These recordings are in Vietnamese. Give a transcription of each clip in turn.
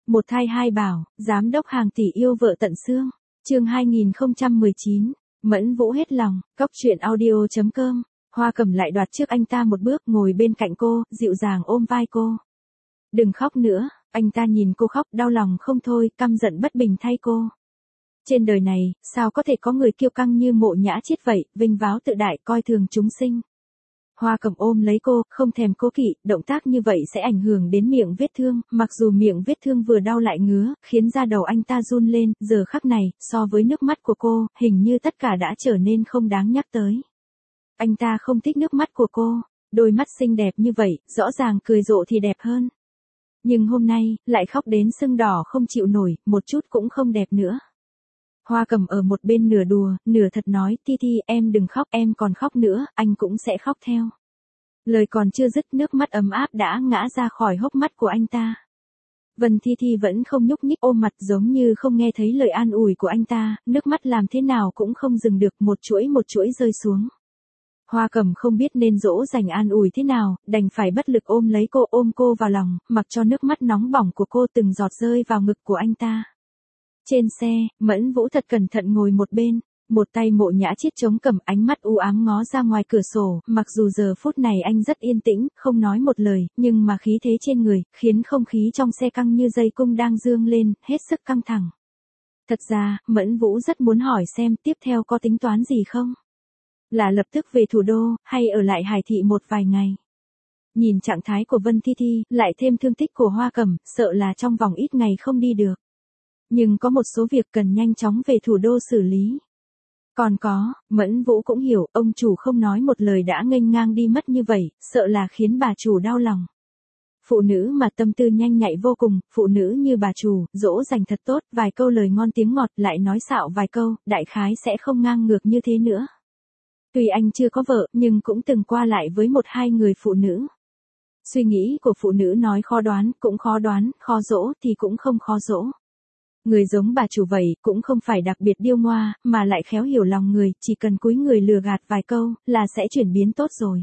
Một thai hai bảo, giám đốc hàng tỷ yêu vợ tận xương. Chương 2019, Mẫn Vũ hết lòng, cóc truyện audio.com. Hoa Cẩm lại đoạt trước anh ta một bước, ngồi bên cạnh cô, dịu dàng ôm vai cô. Đừng khóc nữa, anh ta nhìn cô khóc, đau lòng không thôi, căm giận bất bình thay cô. Trên đời này, sao có thể có người kiêu căng như Mộ Nhã Chiết vậy, vinh váo tự đại, coi thường chúng sinh. Hoa Cẩm ôm lấy cô, không thèm cố kỵ, động tác như vậy sẽ ảnh hưởng đến miệng vết thương, mặc dù miệng vết thương vừa đau lại ngứa, khiến da đầu anh ta run lên, giờ khắc này, so với nước mắt của cô, hình như tất cả đã trở nên không đáng nhắc tới. Anh ta không thích nước mắt của cô, đôi mắt xinh đẹp như vậy, rõ ràng cười rộ thì đẹp hơn. Nhưng hôm nay, lại khóc đến sưng đỏ không chịu nổi, một chút cũng không đẹp nữa. Hoa Cẩm ở một bên nửa đùa, nửa thật nói, Thi Thi, em đừng khóc, em còn khóc nữa, anh cũng sẽ khóc theo. Lời còn chưa dứt, nước mắt ấm áp đã ngã ra khỏi hốc mắt của anh ta. Vân Thi Thi vẫn không nhúc nhích, ôm mặt giống như không nghe thấy lời an ủi của anh ta, nước mắt làm thế nào cũng không dừng được, một chuỗi rơi xuống. Hoa Cẩm không biết nên dỗ dành an ủi thế nào, đành phải bất lực ôm lấy cô, ôm cô vào lòng, mặc cho nước mắt nóng bỏng của cô từng giọt rơi vào ngực của anh ta. Trên xe, Mẫn Vũ thật cẩn thận ngồi một bên, một tay Mộ Nhã Chiết chống cằm, ánh mắt u ám ngó ra ngoài cửa sổ, mặc dù giờ phút này anh rất yên tĩnh, không nói một lời, nhưng mà khí thế trên người, khiến không khí trong xe căng như dây cung đang dương lên, hết sức căng thẳng. Thật ra, Mẫn Vũ rất muốn hỏi xem tiếp theo có tính toán gì không? Là lập tức về thủ đô, hay ở lại Hải Thị một vài ngày? Nhìn trạng thái của Vân Thi Thi, lại thêm thương tích của Hoa Cẩm, sợ là trong vòng ít ngày không đi được. Nhưng có một số việc cần nhanh chóng về thủ đô xử lý. Còn có, Mẫn Vũ cũng hiểu, ông chủ không nói một lời đã nghênh ngang đi mất như vậy, sợ là khiến bà chủ đau lòng. Phụ nữ mà tâm tư nhanh nhạy vô cùng, phụ nữ như bà chủ, dỗ dành thật tốt, vài câu lời ngon tiếng ngọt, lại nói xạo vài câu, đại khái sẽ không ngang ngược như thế nữa. Tuy anh chưa có vợ, nhưng cũng từng qua lại với một hai người phụ nữ. Suy nghĩ của phụ nữ nói khó đoán, cũng khó đoán, khó dỗ thì cũng không khó dỗ. Người giống bà chủ vậy, cũng không phải đặc biệt điêu ngoa, mà lại khéo hiểu lòng người, chỉ cần cúi người lừa gạt vài câu, là sẽ chuyển biến tốt rồi.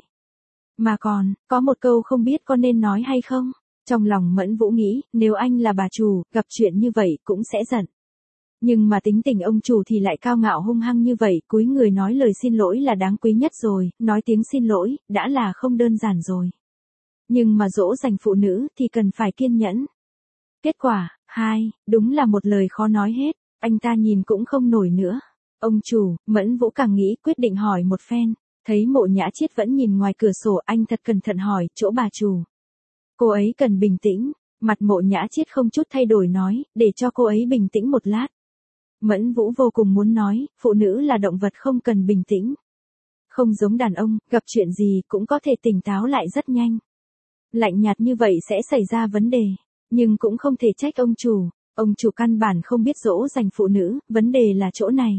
Mà còn, có một câu không biết có nên nói hay không? Trong lòng Mẫn Vũ nghĩ, nếu anh là bà chủ, gặp chuyện như vậy, cũng sẽ giận. Nhưng mà tính tình ông chủ thì lại cao ngạo hung hăng như vậy, cúi người nói lời xin lỗi là đáng quý nhất rồi, nói tiếng xin lỗi, đã là không đơn giản rồi. Nhưng mà dỗ dành phụ nữ thì cần phải kiên nhẫn. Kết quả, đúng là một lời khó nói hết, anh ta nhìn cũng không nổi nữa. Ông chủ, Mẫn Vũ càng nghĩ quyết định hỏi một phen, thấy Mộ Nhã Chiết vẫn nhìn ngoài cửa sổ, anh thật cẩn thận hỏi, chỗ bà chủ. Cô ấy cần bình tĩnh, mặt Mộ Nhã Chiết không chút thay đổi nói, để cho cô ấy bình tĩnh một lát. Mẫn Vũ vô cùng muốn nói, phụ nữ là động vật không cần bình tĩnh. Không giống đàn ông, gặp chuyện gì cũng có thể tỉnh táo lại rất nhanh. Lạnh nhạt như vậy sẽ xảy ra vấn đề. Nhưng cũng không thể trách ông chủ căn bản không biết dỗ dành phụ nữ, vấn đề là chỗ này.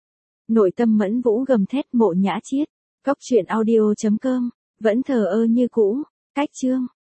Nội tâm Mẫn Vũ gầm thét, Mộ Nhã Chiết, cóc truyện audio.com, vẫn thờ ơ như cũ, cách chương.